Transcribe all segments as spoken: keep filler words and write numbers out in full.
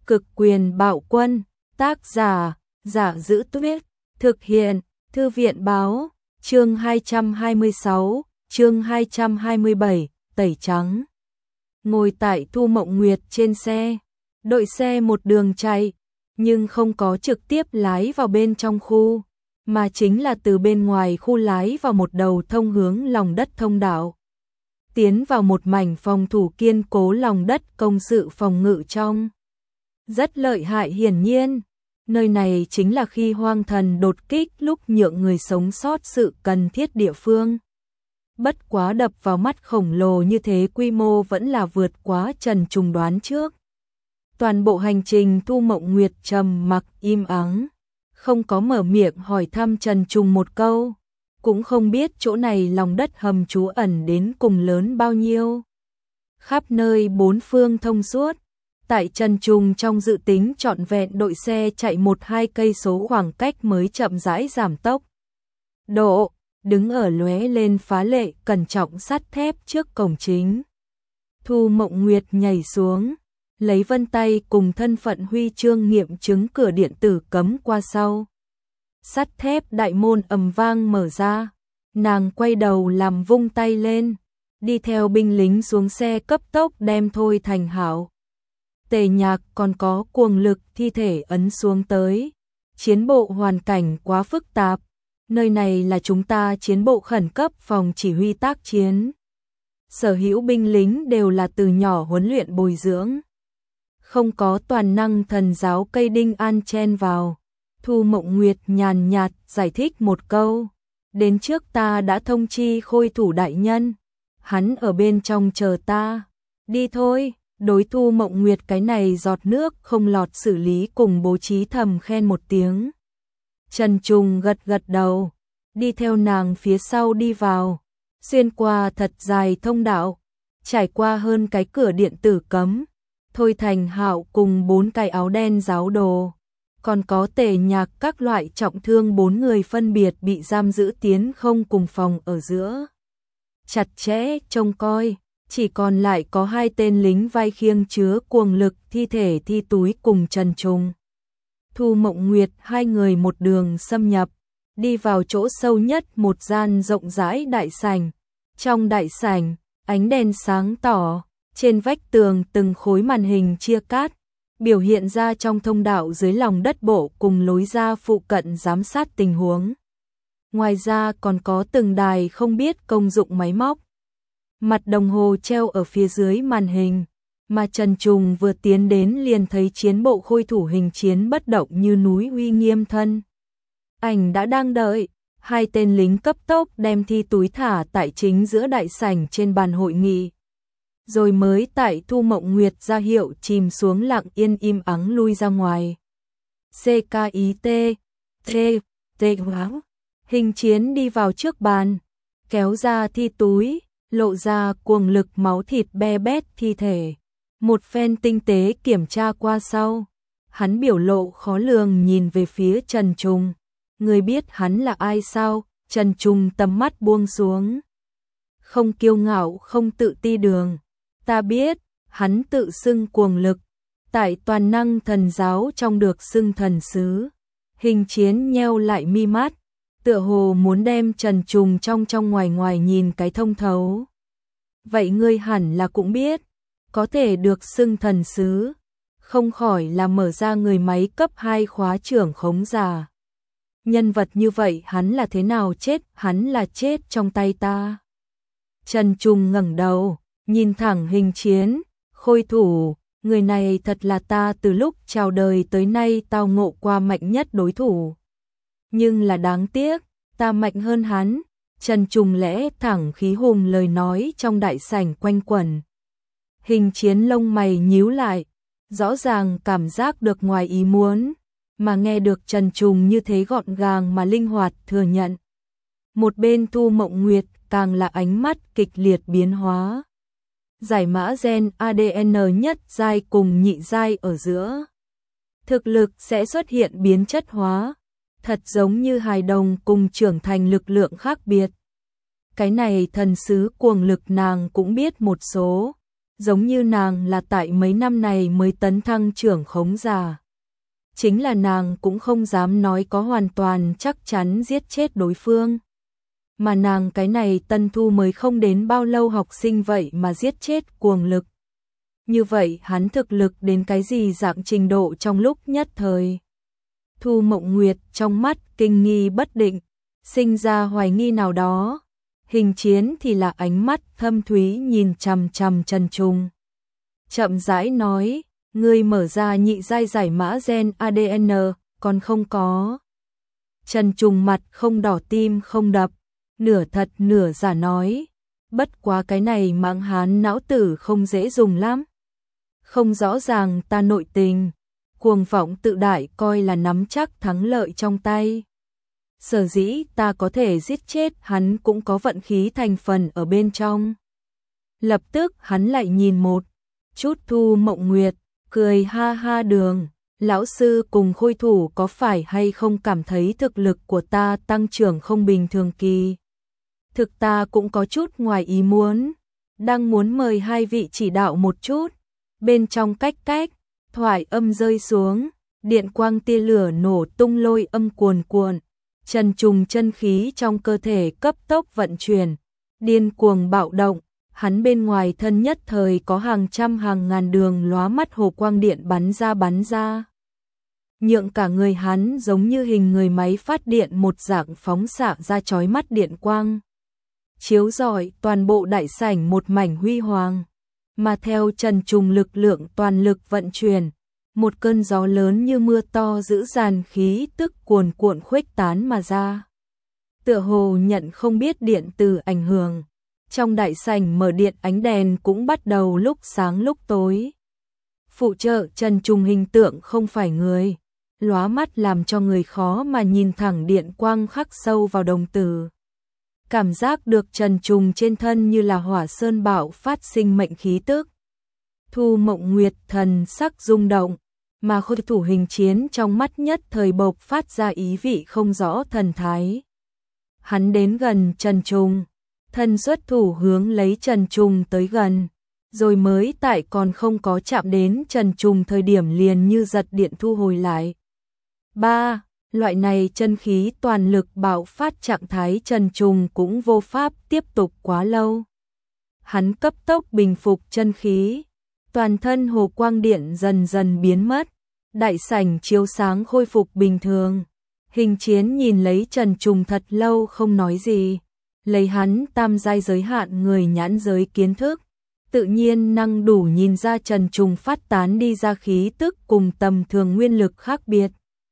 Cực quyền bạo quân, tác giả, Giả Giữ Tuyết, thực hiện, Thư viện báo, chương hai trăm hai mươi sáu, chương hai trăm hai mươi bảy, tẩy trắng. Ngồi tại Thu Mộng Nguyệt trên xe, đội xe một đường chạy, nhưng không có trực tiếp lái vào bên trong khu, mà chính là từ bên ngoài khu lái vào một đầu thông hướng lòng đất thông đạo. Tiến vào một mảnh phòng thủ kiên cố lòng đất công sự phòng ngự trong. Rất lợi hại hiển nhiên, nơi này chính là khi hoang thần đột kích lúc nhượng người sống sót sự cần thiết địa phương. Bất quá đập vào mắt khổng lồ như thế quy mô vẫn là vượt quá Trần Trùng đoán trước. Toàn bộ hành trình Thu Mộng Nguyệt trầm mặc im ắng, không có mở miệng hỏi thăm Trần Trùng một câu, cũng không biết chỗ này lòng đất hầm trú ẩn đến cùng lớn bao nhiêu. Khắp nơi bốn phương thông suốt, tại Trần Trùng trong dự tính trọn vẹn đội xe chạy một hai cây số khoảng cách mới chậm rãi giảm tốc độ, đứng ở lóe lên phá lệ cẩn trọng sắt thép trước cổng chính. Thu Mộng Nguyệt nhảy xuống, lấy vân tay cùng thân phận huy chương nghiệm chứng cửa điện tử cấm qua sau. Sắt thép đại môn ầm vang mở ra, nàng quay đầu làm vung tay lên, đi theo binh lính xuống xe cấp tốc đem Thôi Thành Hảo, Tề Nhạc còn có Cuồng Lực thi thể ấn xuống tới. Chiến bộ hoàn cảnh quá phức tạp, nơi này là chúng ta chiến bộ khẩn cấp phòng chỉ huy tác chiến. Sở hữu binh lính đều là từ nhỏ huấn luyện bồi dưỡng, không có toàn năng thần giáo cây đinh an chen vào. Thu Mộng Nguyệt nhàn nhạt giải thích một câu, đến trước ta đã thông chi Khôi thủ đại nhân, hắn ở bên trong chờ ta, đi thôi. Đối Thu Mộng Nguyệt cái này giọt nước không lọt xử lý cùng bố trí thầm khen một tiếng. Trần Trùng gật gật đầu, đi theo nàng phía sau đi vào, xuyên qua thật dài thông đạo, trải qua hơn cái cửa điện tử cấm. Thôi Thành Hạo cùng bốn cái áo đen giáo đồ, còn có Tề Nhạc các loại trọng thương bốn người phân biệt bị giam giữ tiến không cùng phòng ở giữa. Chặt chẽ trông coi, chỉ còn lại có hai tên lính vai khiêng chứa Cuồng Lực thi thể thi túi cùng Trần Trùng. Thu Mộng Nguyệt hai người một đường xâm nhập, đi vào chỗ sâu nhất một gian rộng rãi đại sảnh. Trong đại sảnh, ánh đèn sáng tỏ, trên vách tường từng khối màn hình chia cắt, biểu hiện ra trong thông đạo dưới lòng đất bộ cùng lối ra phụ cận giám sát tình huống. Ngoài ra còn có từng đài không biết công dụng máy móc. Mặt đồng hồ treo ở phía dưới màn hình, mà Trần Trùng vừa tiến đến liền thấy chiến bộ Khôi thủ hình chiến bất động như núi uy nghiêm thân. Ảnh đã đang đợi, hai tên lính cấp tốc đem thi túi thả tại chính giữa đại sảnh trên bàn hội nghị. Rồi mới tại Thu Mộng Nguyệt ra hiệu chìm xuống lặng yên im ắng lui ra ngoài. xê ca i tê, T, T hoáng. Hình chiến đi vào trước bàn, kéo ra thi túi, lộ ra Cuồng Lực máu thịt be bét thi thể. Một phen tinh tế kiểm tra qua sau, hắn biểu lộ khó lường nhìn về phía Trần Trùng. Người biết hắn là ai sao? Trần Trùng tầm mắt buông xuống, không kiêu ngạo không tự ti đường. Ta biết, hắn tự xưng Cuồng Lực, tại toàn năng thần giáo trong được xưng thần sứ. Hình chiến nheo lại mi mắt, tựa hồ muốn đem Trần Trùng trong trong ngoài ngoài nhìn cái thông thấu. Vậy ngươi hẳn là cũng biết, có thể được xưng thần sứ, không khỏi là mở ra người máy cấp hai khóa trưởng khống giả. Nhân vật như vậy hắn là thế nào chết? Hắn là chết trong tay ta. Trần Trùng ngẩng đầu, nhìn thẳng hình chiến, Khôi thủ, người này thật là ta từ lúc chào đời tới nay tao ngộ qua mạnh nhất đối thủ. Nhưng là đáng tiếc, ta mạnh hơn hắn. Trần Trùng lẽ thẳng khí hùng lời nói trong đại sảnh quanh quẩn. Hình chiến lông mày nhíu lại, rõ ràng cảm giác được ngoài ý muốn, mà nghe được Trần Trùng như thế gọn gàng mà linh hoạt thừa nhận. Một bên Thu Mộng Nguyệt càng là ánh mắt kịch liệt biến hóa. Giải mã gen a đê en nhất giai cùng nhị giai ở giữa, thực lực sẽ xuất hiện biến chất hóa, thật giống như hài đồng cùng trưởng thành lực lượng khác biệt. Cái này thần sứ Cuồng Lực nàng cũng biết một số, giống như nàng là tại mấy năm này mới tấn thăng trưởng khống giả. Chính là nàng cũng không dám nói có hoàn toàn chắc chắn giết chết đối phương. Mà nàng cái này tân thu mới không đến bao lâu học sinh vậy mà giết chết cuồng lực. Như vậy hắn thực lực đến cái gì dạng trình độ trong lúc nhất thời. Thu Mộng Nguyệt trong mắt kinh nghi bất định, sinh ra hoài nghi nào đó. Hình Chiến thì là ánh mắt thâm thúy nhìn chằm chằm Trần Trùng. Chậm rãi nói, ngươi mở ra nhị giai giải mã gen a đê en, còn không có. Trần Trùng mặt không đỏ tim không đập, nửa thật nửa giả nói, bất quá cái này mạng hán não tử không dễ dùng lắm. Không rõ ràng ta nội tình, cuồng vọng tự đại coi là nắm chắc thắng lợi trong tay. Sở dĩ ta có thể giết chết hắn cũng có vận khí thành phần ở bên trong. Lập tức hắn lại nhìn một chút Thu Mộng Nguyệt, cười ha ha đường, lão sư cùng khôi thủ có phải hay không cảm thấy thực lực của ta tăng trưởng không bình thường kỳ. Thực ta cũng có chút ngoài ý muốn, đang muốn mời hai vị chỉ đạo một chút. Bên trong cách cách, thoại âm rơi xuống, điện quang tia lửa nổ tung lôi âm cuồn cuộn. Trần Trùng chân khí trong cơ thể cấp tốc vận chuyển, điên cuồng bạo động, hắn bên ngoài thân nhất thời có hàng trăm hàng ngàn đường lóa mắt hồ quang điện bắn ra bắn ra. Nhượng cả người hắn giống như hình người máy phát điện một dạng phóng xạ ra chói mắt điện quang. Chiếu rọi toàn bộ đại sảnh một mảnh huy hoàng, mà theo Trần Trùng lực lượng toàn lực vận chuyển. Một cơn gió lớn như mưa to dữ dằn khí tức cuồn cuộn khuếch tán mà ra. Tựa hồ nhận không biết điện từ ảnh hưởng. Trong đại sảnh mở điện ánh đèn cũng bắt đầu lúc sáng lúc tối. Phụ trợ Trần Trùng hình tượng không phải người. Lóa mắt làm cho người khó mà nhìn thẳng điện quang khắc sâu vào đồng tử. Cảm giác được Trần Trùng trên thân như là hỏa sơn bạo phát sinh mệnh khí tức. Thu Mộng Nguyệt thần sắc rung động. Mà khôi thủ Hình Chiến trong mắt nhất thời bộc phát ra ý vị không rõ thần thái. Hắn đến gần Trần Trùng, thân xuất thủ hướng lấy Trần Trùng tới gần, rồi mới tại còn không có chạm đến Trần Trùng thời điểm liền như giật điện thu hồi lại. ba. Loại này chân khí toàn lực bạo phát trạng thái Trần Trùng cũng vô pháp tiếp tục quá lâu. Hắn cấp tốc bình phục chân khí, toàn thân hồ quang điện dần dần biến mất. Đại sảnh chiếu sáng khôi phục bình thường. Hình Chiến nhìn lấy Trần Trùng thật lâu không nói gì. Lấy hắn tam giai giới hạn người nhãn giới kiến thức, tự nhiên năng đủ nhìn ra Trần Trùng phát tán đi ra khí tức cùng tầm thường nguyên lực khác biệt.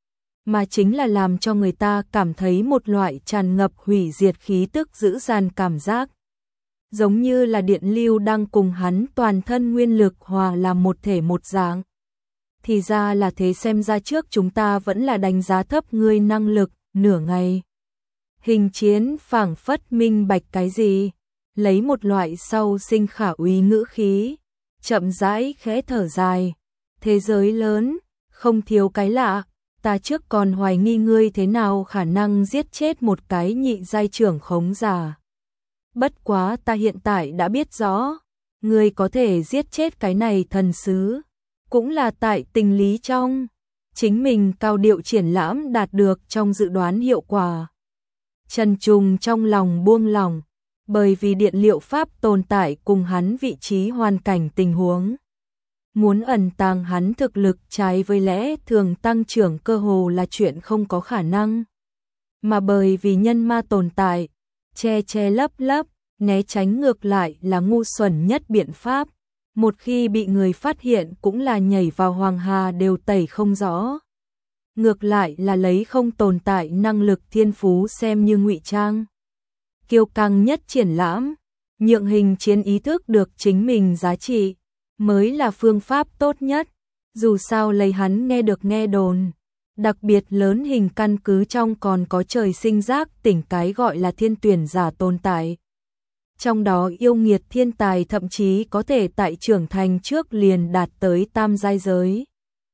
Mà chính là làm cho người ta cảm thấy một loại tràn ngập hủy diệt khí tức dữ dằn cảm giác. Giống như là điện lưu đang cùng hắn toàn thân nguyên lực hòa làm một thể một dạng. Thì ra là thế, xem ra trước chúng ta vẫn là đánh giá thấp ngươi năng lực, nửa ngày. Hình Chiến phảng phất minh bạch cái gì, lấy một loại sau sinh khả úy ngữ khí, chậm rãi khẽ thở dài. Thế giới lớn, không thiếu cái lạ, ta trước còn hoài nghi ngươi thế nào khả năng giết chết một cái nhị giai trưởng khống giả. Bất quá ta hiện tại đã biết rõ, ngươi có thể giết chết cái này thần sứ. Cũng là tại tình lý trong, chính mình cao điệu triển lãm đạt được trong dự đoán hiệu quả. Trần Trùng trong lòng buông lỏng, bởi vì điện liệu pháp tồn tại cùng hắn vị trí hoàn cảnh tình huống. Muốn ẩn tàng hắn thực lực trái với lẽ thường tăng trưởng cơ hồ là chuyện không có khả năng. Mà bởi vì nhân ma tồn tại, che che lấp lấp, né tránh ngược lại là ngu xuẩn nhất biện pháp. Một khi bị người phát hiện cũng là nhảy vào hoàng hà đều tẩy không rõ. Ngược lại là lấy không tồn tại năng lực thiên phú xem như ngụy trang. Kiêu căng nhất triển lãm, nhượng Hình Chiến ý thức được chính mình giá trị, mới là phương pháp tốt nhất. Dù sao lấy hắn nghe được nghe đồn, đặc biệt lớn hình căn cứ trong còn có trời sinh giác tỉnh cái gọi là thiên tuyển giả tồn tại. Trong đó yêu nghiệt thiên tài thậm chí có thể tại trưởng thành trước liền đạt tới tam giai giới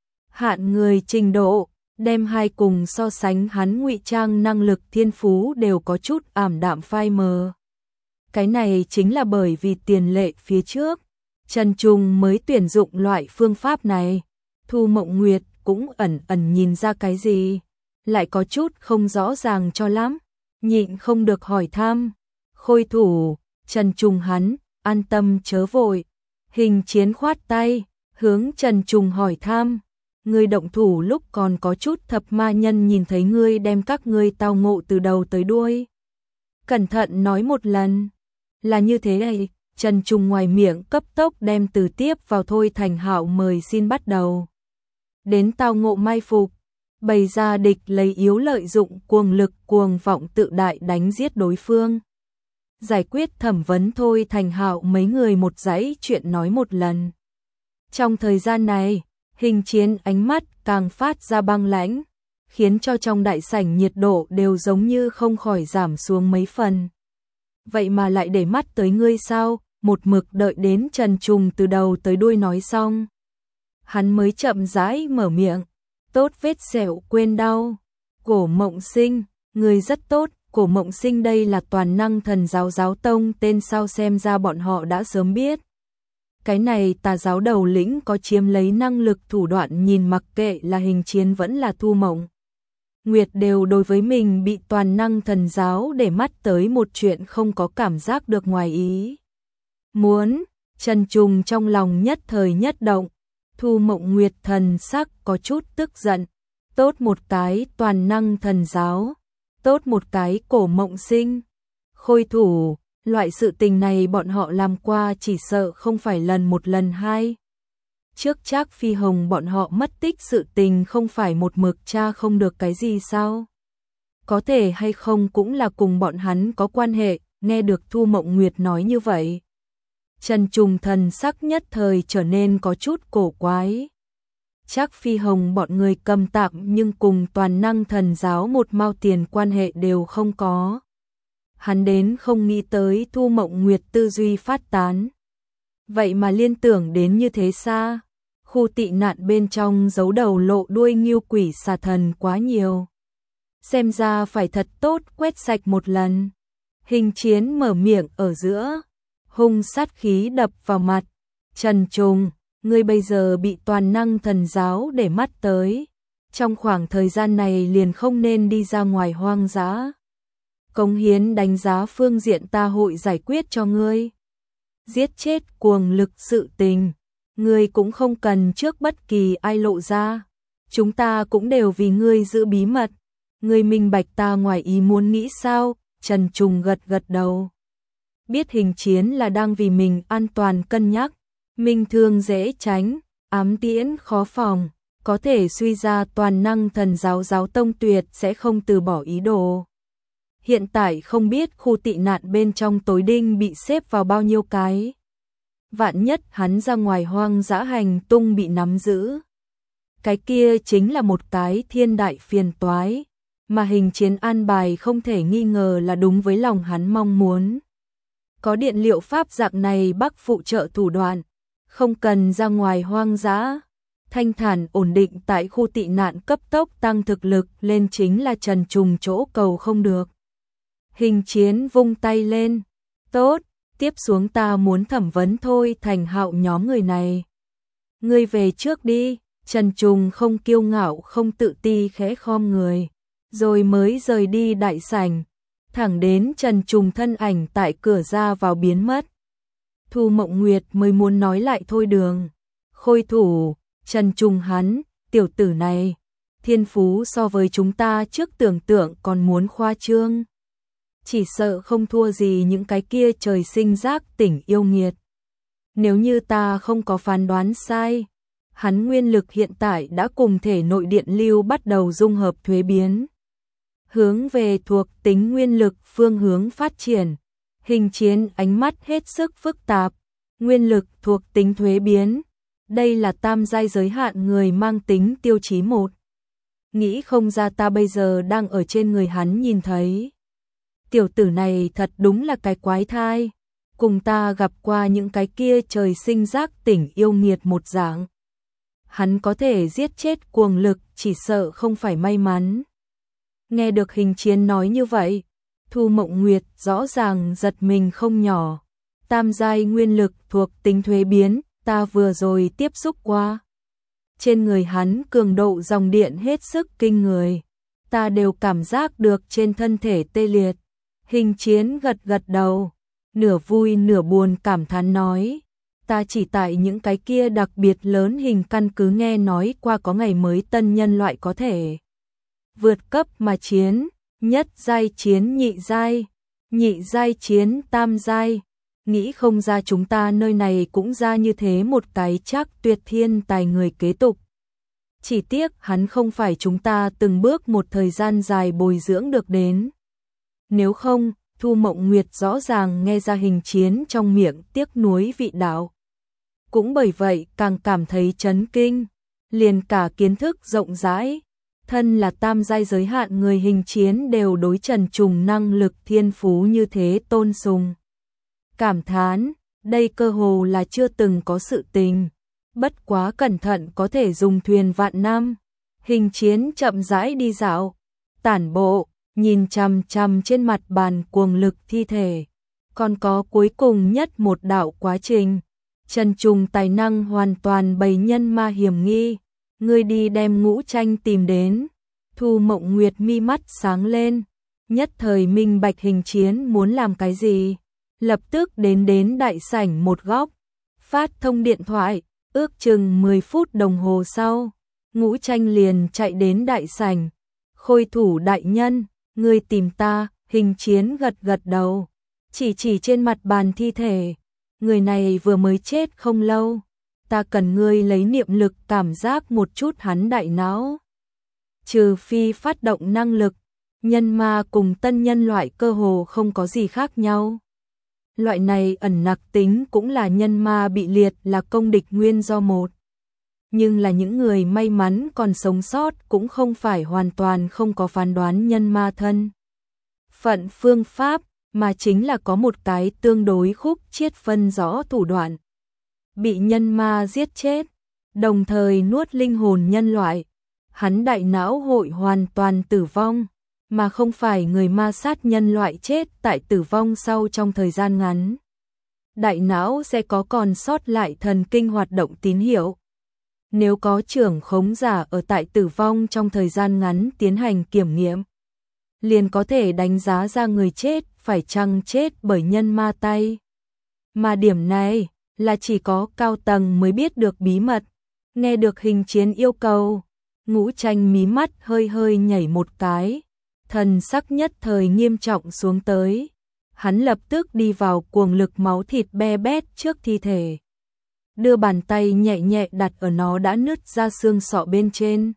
hạn người trình độ, đem hai cùng so sánh hắn ngụy trang năng lực thiên phú đều có chút ảm đạm phai mờ. Cái này chính là bởi vì tiền lệ phía trước, Trần Trùng mới tuyển dụng loại phương pháp này. Thu Mộng Nguyệt cũng ẩn ẩn nhìn ra cái gì, lại có chút không rõ ràng cho lắm, nhịn không được hỏi thăm. Khôi thủ, Trần Trùng hắn, an tâm chớ vội. Hình Chiến khoát tay, hướng Trần Trùng hỏi thăm. Ngươi động thủ lúc còn có chút thập ma nhân nhìn thấy ngươi đem các ngươi tao ngộ từ đầu tới đuôi. Cẩn thận nói một lần. Là như thế này, Trần Trùng ngoài miệng cấp tốc đem từ tiếp vào Thôi Thành Hạo mời xin bắt đầu. Đến tao ngộ mai phục, bày ra địch lấy yếu lợi dụng cuồng lực cuồng vọng tự đại đánh giết đối phương. Giải quyết thẩm vấn Thôi Thành Hạo mấy người một dãy chuyện nói một lần. Trong thời gian này, Hình Chiến ánh mắt càng phát ra băng lãnh, khiến cho trong đại sảnh nhiệt độ đều giống như không khỏi giảm xuống mấy phần. Vậy mà lại để mắt tới ngươi sao? Một mực đợi đến Trần Trùng từ đầu tới đuôi nói xong, hắn mới chậm rãi mở miệng. Tốt vết sẹo quên đau. Cổ Mộng Sinh, người rất tốt. Cổ Mộng Sinh đây là toàn năng thần giáo giáo tông, tên sao xem ra bọn họ đã sớm biết. Cái này tà giáo đầu lĩnh có chiếm lấy năng lực thủ đoạn, nhìn mặc kệ là Hình Chiến vẫn là Thu Mộng Nguyệt đều đối với mình bị toàn năng thần giáo để mắt tới một chuyện không có cảm giác được ngoài ý muốn. Trần Trùng trong lòng nhất thời nhất động. Thu Mộng Nguyệt thần sắc có chút tức giận. Tốt một cái toàn năng thần giáo, tốt một cái Cổ Mộng Sinh. Khôi thủ, loại sự tình này bọn họ làm qua chỉ sợ không phải lần một lần hai. Trước Trác Phi Hồng bọn họ mất tích sự tình không phải một mực tra không được cái gì sao? Có thể hay không cũng là cùng bọn hắn có quan hệ. Nghe được Thu Mộng Nguyệt nói như vậy, Trần Trùng thần sắc nhất thời trở nên có chút cổ quái. Trác Phi Hồng bọn người cầm tạm nhưng cùng toàn năng thần giáo một mao tiền quan hệ đều không có. Hắn đến không nghĩ tới Thu Mộng Nguyệt tư duy phát tán. Vậy mà liên tưởng đến như thế xa. Khu tị nạn bên trong giấu đầu lộ đuôi nghiêu quỷ xà thần quá nhiều. Xem ra phải thật tốt quét sạch một lần. Hình Chiến mở miệng ở giữa, hung sát khí đập vào mặt. Trần Trùng, ngươi bây giờ bị toàn năng thần giáo để mắt tới. Trong khoảng thời gian này liền không nên đi ra ngoài hoang dã. Cống hiến đánh giá phương diện ta hội giải quyết cho ngươi. Giết chết cuồng lực sự tình, ngươi cũng không cần trước bất kỳ ai lộ ra. Chúng ta cũng đều vì ngươi giữ bí mật. Ngươi minh bạch ta ngoài ý muốn nghĩ sao? Trần Trùng gật gật đầu. Biết Hình Chiến là đang vì mình an toàn cân nhắc. Minh thương dễ tránh, ám tiễn khó phòng. Có thể suy ra toàn năng thần giáo giáo tông tuyệt sẽ không từ bỏ ý đồ. Hiện tại không biết khu tị nạn bên trong tối đinh bị xếp vào bao nhiêu cái. Vạn nhất hắn ra ngoài hoang dã hành tung bị nắm giữ. Cái kia chính là một cái thiên đại phiền toái. Mà Hình Chiến an bài không thể nghi ngờ là đúng với lòng hắn mong muốn. Có điện liệu pháp dạng này bắc phụ trợ thủ đoạn. Không cần ra ngoài hoang dã. Thanh thản ổn định tại khu tị nạn cấp tốc tăng thực lực lên chính là Trần Trùng chỗ cầu không được. Hình Chiến vung tay lên. Tốt, tiếp xuống ta muốn thẩm vấn Thôi Thành Hạo nhóm người này. Ngươi về trước đi. Trần Trùng không kiêu ngạo không tự ti khẽ khom người. Rồi mới rời đi đại sảnh. Thẳng đến Trần Trùng thân ảnh tại cửa ra vào biến mất. Thu Mộng Nguyệt mới muốn nói lại thôi đường. Khôi thủ, Trần Trùng hắn, tiểu tử này. Thiên phú so với chúng ta trước tưởng tượng còn muốn khoa trương. Chỉ sợ không thua gì những cái kia trời sinh giác tỉnh yêu nghiệt. Nếu như ta không có phán đoán sai, hắn nguyên lực hiện tại đã cùng thể nội điện lưu bắt đầu dung hợp thuế biến. Hướng về thuộc tính nguyên lực phương hướng phát triển. Hình Chiến ánh mắt hết sức phức tạp. Nguyên lực thuộc tính thuế biến. Đây là tam giai giới hạn người mang tính tiêu chí một. Nghĩ không ra ta bây giờ đang ở trên người hắn nhìn thấy. Tiểu tử này thật đúng là cái quái thai. Cùng ta gặp qua những cái kia trời sinh giác tỉnh yêu nghiệt một dạng. Hắn có thể giết chết cuồng lực chỉ sợ không phải may mắn. Nghe được Hình Chiến nói như vậy, Thu Mộng Nguyệt rõ ràng giật mình không nhỏ. tam giai nguyên lực thuộc tính thuế biến, ta vừa rồi tiếp xúc qua. Trên người hắn cường độ dòng điện hết sức kinh người, ta đều cảm giác được trên thân thể tê liệt. Hình Chiến gật gật đầu, nửa vui nửa buồn cảm thán nói, ta chỉ tại những cái kia đặc biệt lớn hình căn cứ nghe nói qua có ngày mới tân nhân loại có thể vượt cấp mà chiến, nhất giai chiến nhị giai, nhị giai chiến tam giai, nghĩ không ra chúng ta nơi này cũng ra như thế một cái chắc tuyệt thiên tài người kế tục. Chỉ tiếc hắn không phải chúng ta từng bước một thời gian dài bồi dưỡng được đến. Nếu không, Thu Mộng Nguyệt rõ ràng nghe ra Hình Chiến trong miệng tiếc nuối vị đạo. Cũng bởi vậy càng cảm thấy chấn kinh, liền cả kiến thức rộng rãi. Thân là tam giai giới hạn người Hình Chiến đều đối Trần Trùng năng lực thiên phú như thế tôn sùng. Cảm thán, đây cơ hồ là chưa từng có sự tình. Bất quá cẩn thận có thể dùng thuyền vạn năm. Hình Chiến chậm rãi đi dạo, tản bộ, nhìn chằm chằm trên mặt bàn cuồng lực thi thể. Còn có cuối cùng nhất một đạo quá trình. Trần Trùng tài năng hoàn toàn bày nhân ma hiểm nghi. Ngươi đi đem Ngũ Tranh tìm đến. Thu Mộng Nguyệt mi mắt sáng lên, nhất thời minh bạch Hình Chiến muốn làm cái gì. Lập tức đến đến đại sảnh một góc, phát thông điện thoại, ước chừng mười phút đồng hồ sau, Ngũ Tranh liền chạy đến đại sảnh. Khôi thủ đại nhân, ngươi tìm ta, Hình Chiến gật gật đầu, chỉ chỉ trên mặt bàn thi thể, người này vừa mới chết không lâu, ta cần ngươi lấy niệm lực cảm giác một chút hắn đại não. Trừ phi phát động năng lực, nhân ma cùng tân nhân loại cơ hồ không có gì khác nhau. Loại này ẩn nặc tính cũng là nhân ma bị liệt là công địch nguyên do một. Nhưng là những người may mắn còn sống sót cũng không phải hoàn toàn không có phán đoán nhân ma thân phận phương pháp, mà chính là có một cái tương đối khúc chiết phân rõ thủ đoạn. Bị nhân ma giết chết, đồng thời nuốt linh hồn nhân loại, hắn đại não hội hoàn toàn tử vong, mà không phải người ma sát nhân loại chết tại tử vong sau trong thời gian ngắn. Đại não sẽ có còn sót lại thần kinh hoạt động tín hiệu. Nếu có trưởng khống giả ở tại tử vong trong thời gian ngắn tiến hành kiểm nghiệm, liền có thể đánh giá ra người chết phải chăng chết bởi nhân ma tay. Mà điểm này là chỉ có cao tầng mới biết được bí mật. Nghe được Hình Chiến yêu cầu, Ngũ Tranh mí mắt hơi hơi nhảy một cái, thần sắc nhất thời nghiêm trọng xuống tới. Hắn lập tức đi vào cuồng lực máu thịt be bét trước thi thể, đưa bàn tay nhẹ nhẹ đặt ở nó đã nứt ra xương sọ bên trên.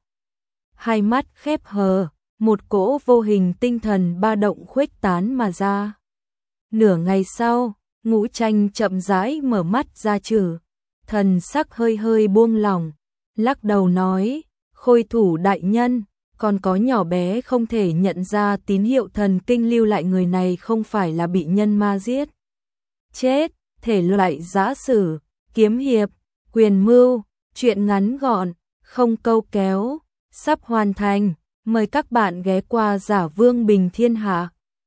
Hai mắt khép hờ, một cỗ vô hình tinh thần ba động khuếch tán mà ra. Nửa ngày sau, Ngũ Tranh chậm rãi mở mắt ra trừ, thần sắc hơi hơi buông lỏng, lắc đầu nói, Khôi thủ đại nhân, còn có nhỏ bé không thể nhận ra tín hiệu thần kinh lưu lại người này không phải là bị nhân ma giết chết. Thể loại giã sử, kiếm hiệp, quyền mưu, truyện ngắn gọn, không câu kéo, sắp hoàn thành. Mời các bạn ghé qua Giả Vương Bình Thiên Hạ.